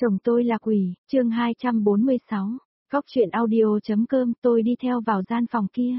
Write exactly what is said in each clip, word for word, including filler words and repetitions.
Chồng tôi là quỷ, chương hai trăm bốn mươi sáu. Góc truyện audio.com tôi đi theo vào gian phòng kia.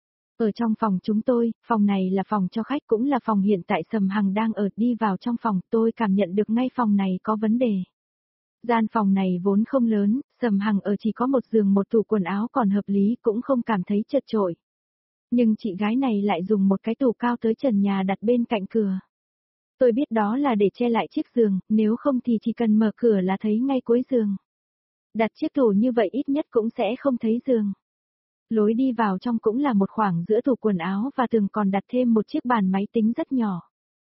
Ở trong phòng chúng tôi, phòng này là phòng cho khách cũng là phòng hiện tại Sầm Hằng đang ở, đi vào trong phòng tôi cảm nhận được ngay phòng này có vấn đề. Gian phòng này vốn không lớn, Sầm Hằng ở chỉ có một giường một tủ quần áo còn hợp lý cũng không cảm thấy chật chội. Nhưng chị gái này lại dùng một cái tủ cao tới trần nhà đặt bên cạnh cửa. Tôi biết đó là để che lại chiếc giường, nếu không thì chỉ cần mở cửa là thấy ngay cuối giường. Đặt chiếc tủ như vậy ít nhất cũng sẽ không thấy giường. Lối đi vào trong cũng là một khoảng giữa tủ quần áo và tường còn đặt thêm một chiếc bàn máy tính rất nhỏ.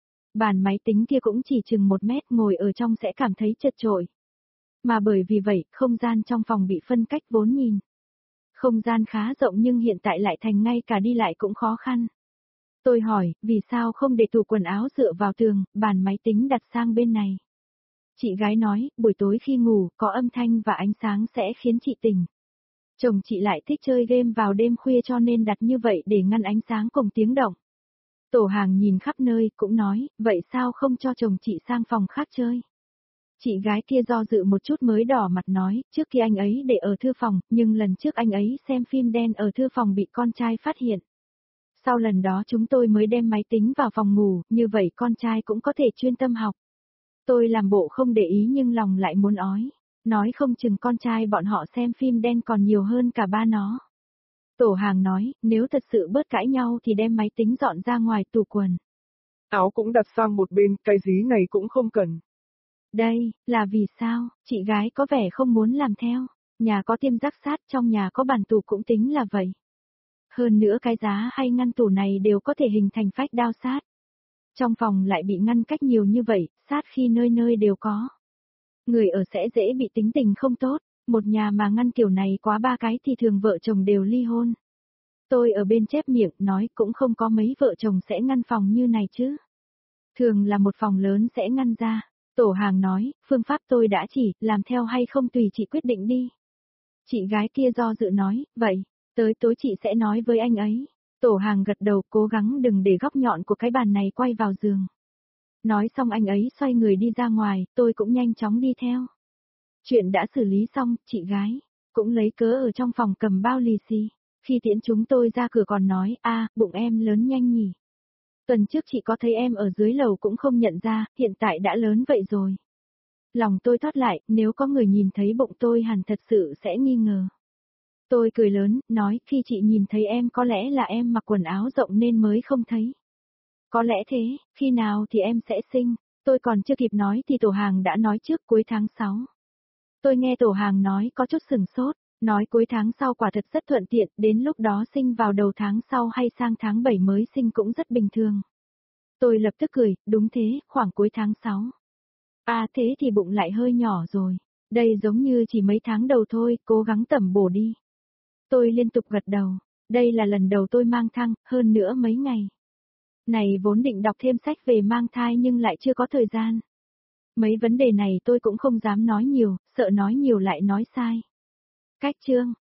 Bàn máy tính kia cũng chỉ chừng một mét, ngồi ở trong sẽ cảm thấy chật chội. Mà bởi vì vậy, không gian trong phòng bị phân cách vốn nhìn. Không gian khá rộng nhưng hiện tại lại thành ngay cả đi lại cũng khó khăn. Tôi hỏi, vì sao không để tủ quần áo dựa vào tường, bàn máy tính đặt sang bên này? Chị gái nói, buổi tối khi ngủ, có âm thanh và ánh sáng sẽ khiến chị tỉnh. Chồng chị lại thích chơi game vào đêm khuya cho nên đặt như vậy để ngăn ánh sáng cùng tiếng động. Tổ hàng nhìn khắp nơi, cũng nói, vậy sao không cho chồng chị sang phòng khác chơi? Chị gái kia do dự một chút mới đỏ mặt nói, trước kia anh ấy để ở thư phòng, nhưng lần trước anh ấy xem phim đen ở thư phòng bị con trai phát hiện. Sau lần đó chúng tôi mới đem máy tính vào phòng ngủ, như vậy con trai cũng có thể chuyên tâm học. Tôi làm bộ không để ý nhưng lòng lại muốn ói, nói không chừng con trai bọn họ xem phim đen còn nhiều hơn cả ba nó. Tổ hàng nói, nếu thật sự bớt cãi nhau thì đem máy tính dọn ra ngoài tủ quần áo cũng đặt sang một bên, cái dí này cũng không cần. Đây, là vì sao? Chị gái có vẻ không muốn làm theo. Nhà có tiêm giác sát, trong nhà có bàn tủ cũng tính là vậy. Hơn nữa cái giá hay ngăn tủ này đều có thể hình thành phách đao sát. Trong phòng lại bị ngăn cách nhiều như vậy, sát khi nơi nơi đều có. Người ở sẽ dễ bị tính tình không tốt, một nhà mà ngăn kiểu này quá ba cái thì thường vợ chồng đều ly hôn. Tôi ở bên chép miệng nói cũng không có mấy vợ chồng sẽ ngăn phòng như này chứ. Thường là một phòng lớn sẽ ngăn ra. Tổ hàng nói, phương pháp tôi đã chỉ, làm theo hay không tùy chị quyết định đi. Chị gái kia do dự nói, vậy, tới tối chị sẽ nói với anh ấy. Tổ hàng gật đầu, cố gắng đừng để góc nhọn của cái bàn này quay vào giường. Nói xong anh ấy xoay người đi ra ngoài, tôi cũng nhanh chóng đi theo. Chuyện đã xử lý xong, chị gái cũng lấy cớ ở trong phòng cầm bao lì xì. Khi tiễn chúng tôi ra cửa còn nói, a, bụng em lớn nhanh nhỉ. Tuần trước chị có thấy em ở dưới lầu cũng không nhận ra, hiện tại đã lớn vậy rồi. Lòng tôi thoát lại, nếu có người nhìn thấy bụng tôi hẳn thật sự sẽ nghi ngờ. Tôi cười lớn, nói, khi chị nhìn thấy em có lẽ là em mặc quần áo rộng nên mới không thấy. Có lẽ thế, khi nào thì em sẽ sinh, tôi còn chưa kịp nói thì tổ hàng đã nói trước cuối tháng sáu. Tôi nghe tổ hàng nói có chút sừng sốt, nói cuối tháng sau quả thật rất thuận tiện, đến lúc đó sinh vào đầu tháng sau hay sang tháng bảy mới sinh cũng rất bình thường. Tôi lập tức cười, đúng thế, khoảng cuối tháng sáu. À thế thì bụng lại hơi nhỏ rồi, đây giống như chỉ mấy tháng đầu thôi, cố gắng tẩm bổ đi. Tôi liên tục gật đầu, đây là lần đầu tôi mang thai, hơn nữa mấy ngày. Này vốn định đọc thêm sách về mang thai nhưng lại chưa có thời gian. Mấy vấn đề này tôi cũng không dám nói nhiều, sợ nói nhiều lại nói sai. Cách chương